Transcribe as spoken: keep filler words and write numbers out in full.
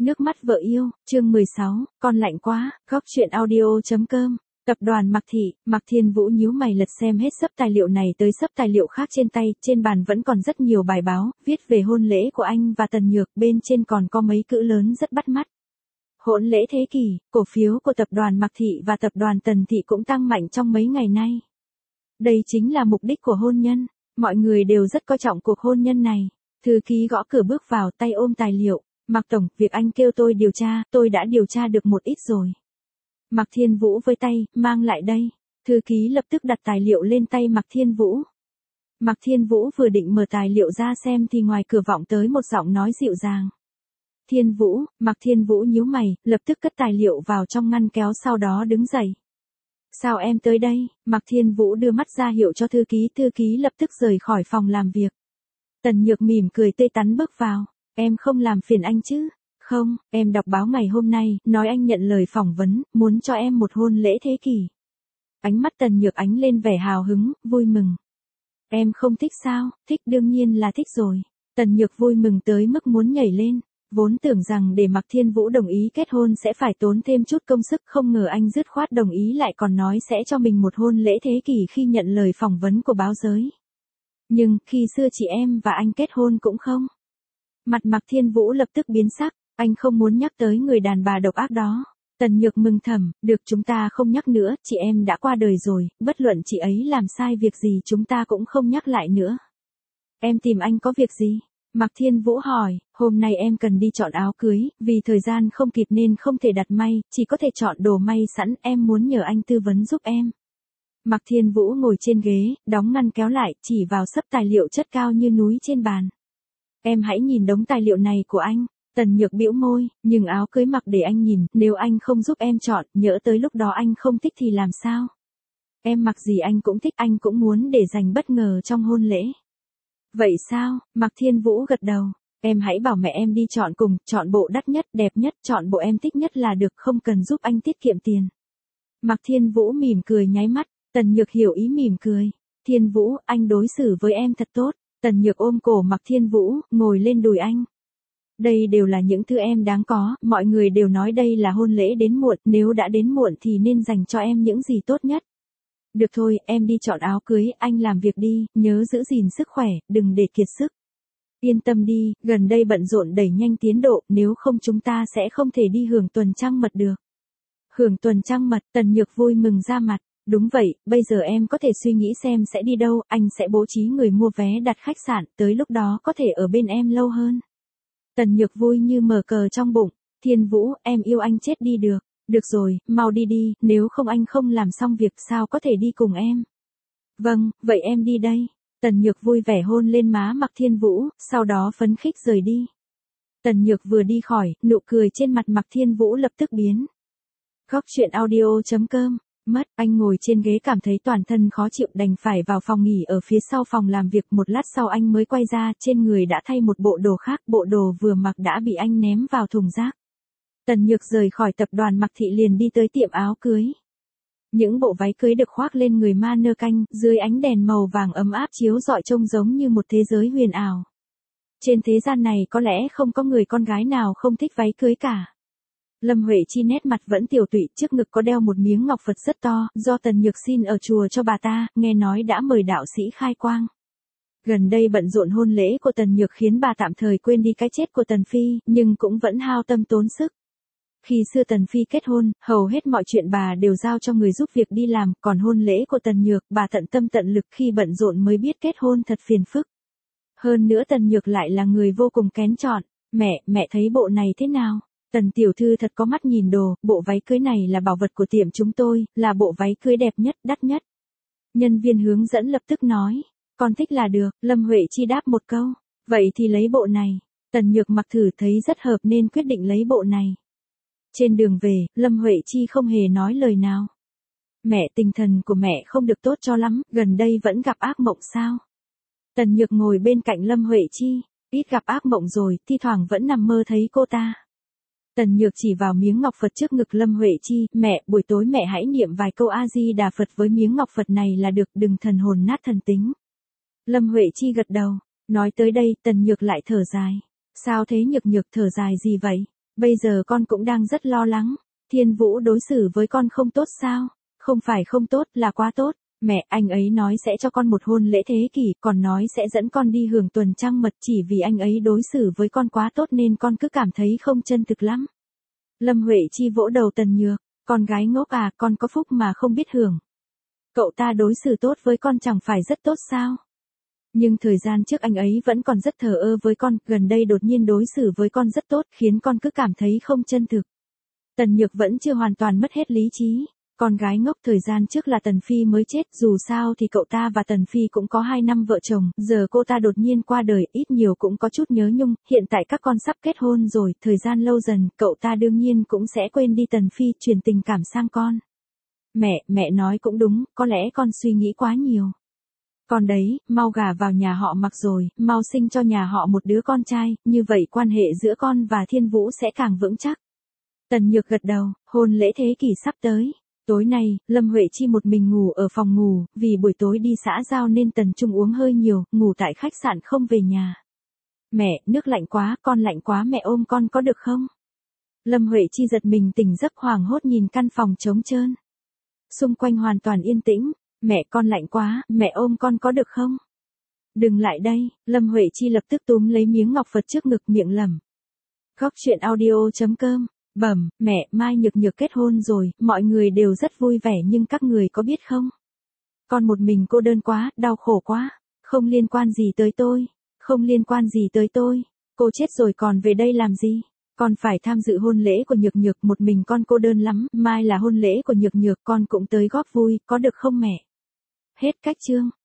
Nước mắt vợ yêu, chương mười sáu, con lạnh quá, góc truyện audio.com. Tập đoàn Mạc Thị, Mạc Thiên Vũ nhíu mày lật xem hết xấp tài liệu này tới xấp tài liệu khác trên tay, trên bàn vẫn còn rất nhiều bài báo, viết về hôn lễ của anh và Tần Nhược, bên trên còn có mấy chữ lớn rất bắt mắt. Hôn lễ thế kỷ, cổ phiếu của tập đoàn Mạc Thị và tập đoàn Tần Thị cũng tăng mạnh trong mấy ngày nay. Đây chính là mục đích của hôn nhân, mọi người đều rất coi trọng cuộc hôn nhân này. Thư ký gõ cửa bước vào, tay ôm tài liệu. Mạc Tổng, việc anh kêu tôi điều tra, tôi đã điều tra được một ít rồi. Mạc Thiên Vũ với tay, mang lại đây. Thư ký lập tức đặt tài liệu lên tay Mạc Thiên Vũ. Mạc Thiên Vũ vừa định mở tài liệu ra xem thì ngoài cửa vọng tới một giọng nói dịu dàng. Thiên Vũ, Mạc Thiên Vũ nhíu mày, lập tức cất tài liệu vào trong ngăn kéo sau đó đứng dậy. Sao em tới đây? Mạc Thiên Vũ đưa mắt ra hiệu cho thư ký, thư ký lập tức rời khỏi phòng làm việc. Tần Nhược mỉm cười tươi tắn bước vào. Em không làm phiền anh chứ? Không, em đọc báo ngày hôm nay, nói anh nhận lời phỏng vấn, muốn cho em một hôn lễ thế kỷ. Ánh mắt Tần Nhược ánh lên vẻ hào hứng, vui mừng. Em không thích sao? Thích đương nhiên là thích rồi. Tần Nhược vui mừng tới mức muốn nhảy lên. Vốn tưởng rằng để Mạc Thiên Vũ đồng ý kết hôn sẽ phải tốn thêm chút công sức, không ngờ anh dứt khoát đồng ý lại còn nói sẽ cho mình một hôn lễ thế kỷ khi nhận lời phỏng vấn của báo giới. Nhưng, khi xưa chị em và anh kết hôn cũng không. Mặt Mạc Thiên Vũ lập tức biến sắc, anh không muốn nhắc tới người đàn bà độc ác đó. Tần Nhược mừng thầm, được chúng ta không nhắc nữa, chị em đã qua đời rồi, bất luận chị ấy làm sai việc gì chúng ta cũng không nhắc lại nữa. Em tìm anh có việc gì? Mạc Thiên Vũ hỏi, hôm nay em cần đi chọn áo cưới, vì thời gian không kịp nên không thể đặt may, chỉ có thể chọn đồ may sẵn, em muốn nhờ anh tư vấn giúp em. Mạc Thiên Vũ ngồi trên ghế, đóng ngăn kéo lại, chỉ vào xấp tài liệu chất cao như núi trên bàn. Em hãy nhìn đống tài liệu này của anh. Tần Nhược bĩu môi, nhưng áo cưới mặc để anh nhìn, nếu anh không giúp em chọn, nhỡ tới lúc đó anh không thích thì làm sao? Em mặc gì anh cũng thích, anh cũng muốn để dành bất ngờ trong hôn lễ. Vậy sao? Mạc Thiên Vũ gật đầu. Em hãy bảo mẹ em đi chọn cùng, chọn bộ đắt nhất, đẹp nhất, chọn bộ em thích nhất là được, không cần giúp anh tiết kiệm tiền. Mạc Thiên Vũ mỉm cười nháy mắt, Tần Nhược hiểu ý mỉm cười. Thiên Vũ, anh đối xử với em thật tốt. Tần Nhược ôm cổ Mạc Thiên Vũ, ngồi lên đùi anh. Đây đều là những thứ em đáng có, mọi người đều nói đây là hôn lễ đến muộn, nếu đã đến muộn thì nên dành cho em những gì tốt nhất. Được thôi, em đi chọn áo cưới, anh làm việc đi, nhớ giữ gìn sức khỏe, đừng để kiệt sức. Yên tâm đi, gần đây bận rộn đẩy nhanh tiến độ, nếu không chúng ta sẽ không thể đi hưởng tuần trăng mật được. Hưởng tuần trăng mật, Tần Nhược vui mừng ra mặt. Đúng vậy, bây giờ em có thể suy nghĩ xem sẽ đi đâu, anh sẽ bố trí người mua vé đặt khách sạn, tới lúc đó có thể ở bên em lâu hơn. Tần Nhược vui như mở cờ trong bụng, Thiên Vũ, em yêu anh chết đi được, được rồi, mau đi đi, nếu không anh không làm xong việc sao có thể đi cùng em. Vâng, vậy em đi đây. Tần Nhược vui vẻ hôn lên má Mạc Thiên Vũ, sau đó phấn khích rời đi. Tần Nhược vừa đi khỏi, nụ cười trên mặt Mạc Thiên Vũ lập tức biến. Góc truyện audio.com. Mất, anh ngồi trên ghế cảm thấy toàn thân khó chịu đành phải vào phòng nghỉ ở phía sau phòng làm việc, một lát sau anh mới quay ra, trên người đã thay một bộ đồ khác, bộ đồ vừa mặc đã bị anh ném vào thùng rác. Tần Nhược rời khỏi tập đoàn Mạc Thị liền đi tới tiệm áo cưới. Những bộ váy cưới được khoác lên người mannequin, dưới ánh đèn màu vàng ấm áp chiếu rọi trông giống như một thế giới huyền ảo. Trên thế gian này có lẽ không có người con gái nào không thích váy cưới cả. Lâm Huệ Chi nét mặt vẫn tiều tụy, trước ngực có đeo một miếng ngọc Phật rất to, do Tần Nhược xin ở chùa cho bà ta, nghe nói đã mời đạo sĩ khai quang. Gần đây bận rộn hôn lễ của Tần Nhược khiến bà tạm thời quên đi cái chết của Tần Phi, nhưng cũng vẫn hao tâm tốn sức. Khi xưa Tần Phi kết hôn, hầu hết mọi chuyện bà đều giao cho người giúp việc đi làm, còn hôn lễ của Tần Nhược, bà tận tâm tận lực, khi bận rộn mới biết kết hôn thật phiền phức. Hơn nữa Tần Nhược lại là người vô cùng kén chọn. Mẹ, mẹ thấy bộ này thế nào? Tần tiểu thư thật có mắt nhìn đồ, bộ váy cưới này là bảo vật của tiệm chúng tôi, là bộ váy cưới đẹp nhất, đắt nhất. Nhân viên hướng dẫn lập tức nói, con thích là được, Lâm Huệ Chi đáp một câu, vậy thì lấy bộ này. Tần Nhược mặc thử thấy rất hợp nên quyết định lấy bộ này. Trên đường về, Lâm Huệ Chi không hề nói lời nào. Mẹ, tinh thần của mẹ không được tốt cho lắm, gần đây vẫn gặp ác mộng sao? Tần Nhược ngồi bên cạnh Lâm Huệ Chi, ít gặp ác mộng rồi, thi thoảng vẫn nằm mơ thấy cô ta. Tần Nhược chỉ vào miếng ngọc Phật trước ngực Lâm Huệ Chi, mẹ, buổi tối mẹ hãy niệm vài câu A-di-đà Phật với miếng ngọc Phật này là được, đừng thần hồn nát thần tính. Lâm Huệ Chi gật đầu, nói tới đây, Tần Nhược lại thở dài. Sao thế Nhược Nhược, thở dài gì vậy? Bây giờ con cũng đang rất lo lắng. Thiên Vũ đối xử với con không tốt sao? Không phải không tốt, là quá tốt. Mẹ, anh ấy nói sẽ cho con một hôn lễ thế kỷ, còn nói sẽ dẫn con đi hưởng tuần trăng mật, chỉ vì anh ấy đối xử với con quá tốt nên con cứ cảm thấy không chân thực lắm. Lâm Huệ Chi vỗ đầu Tần Nhược, con gái ngốc à, con có phúc mà không biết hưởng. Cậu ta đối xử tốt với con chẳng phải rất tốt sao? Nhưng thời gian trước anh ấy vẫn còn rất thờ ơ với con, gần đây đột nhiên đối xử với con rất tốt, khiến con cứ cảm thấy không chân thực. Tần Nhược vẫn chưa hoàn toàn mất hết lý trí. Con gái ngốc, thời gian trước là Tần Phi mới chết, dù sao thì cậu ta và Tần Phi cũng có hai năm vợ chồng, giờ cô ta đột nhiên qua đời, ít nhiều cũng có chút nhớ nhung, hiện tại các con sắp kết hôn rồi, thời gian lâu dần, cậu ta đương nhiên cũng sẽ quên đi Tần Phi, truyền tình cảm sang con. Mẹ, mẹ nói cũng đúng, có lẽ con suy nghĩ quá nhiều. Con đấy, mau gả vào nhà họ Mặc rồi, mau sinh cho nhà họ một đứa con trai, như vậy quan hệ giữa con và Thiên Vũ sẽ càng vững chắc. Tần Nhược gật đầu, hôn lễ thế kỷ sắp tới. Tối nay, Lâm Huệ Chi một mình ngủ ở phòng ngủ, vì buổi tối đi xã giao nên Tần Trung uống hơi nhiều, ngủ tại khách sạn không về nhà. Mẹ, nước lạnh quá, con lạnh quá, mẹ ôm con có được không? Lâm Huệ Chi giật mình tỉnh giấc, hoảng hốt nhìn căn phòng trống trơn. Xung quanh hoàn toàn yên tĩnh, mẹ, con lạnh quá, mẹ ôm con có được không? Đừng lại đây, Lâm Huệ Chi lập tức túm lấy miếng ngọc Phật trước ngực, miệng lẩm. Góc truyện audio chấm com. Bẩm, mẹ, Mai Nhược Nhược kết hôn rồi, mọi người đều rất vui vẻ nhưng các người có biết không? Con một mình cô đơn quá, đau khổ quá. Không liên quan gì tới tôi. Không liên quan gì tới tôi. Cô chết rồi còn về đây làm gì? Con phải tham dự hôn lễ của Nhược Nhược, một mình con cô đơn lắm. Mai là hôn lễ của Nhược Nhược, con cũng tới góp vui, có được không mẹ? Hết cách chương.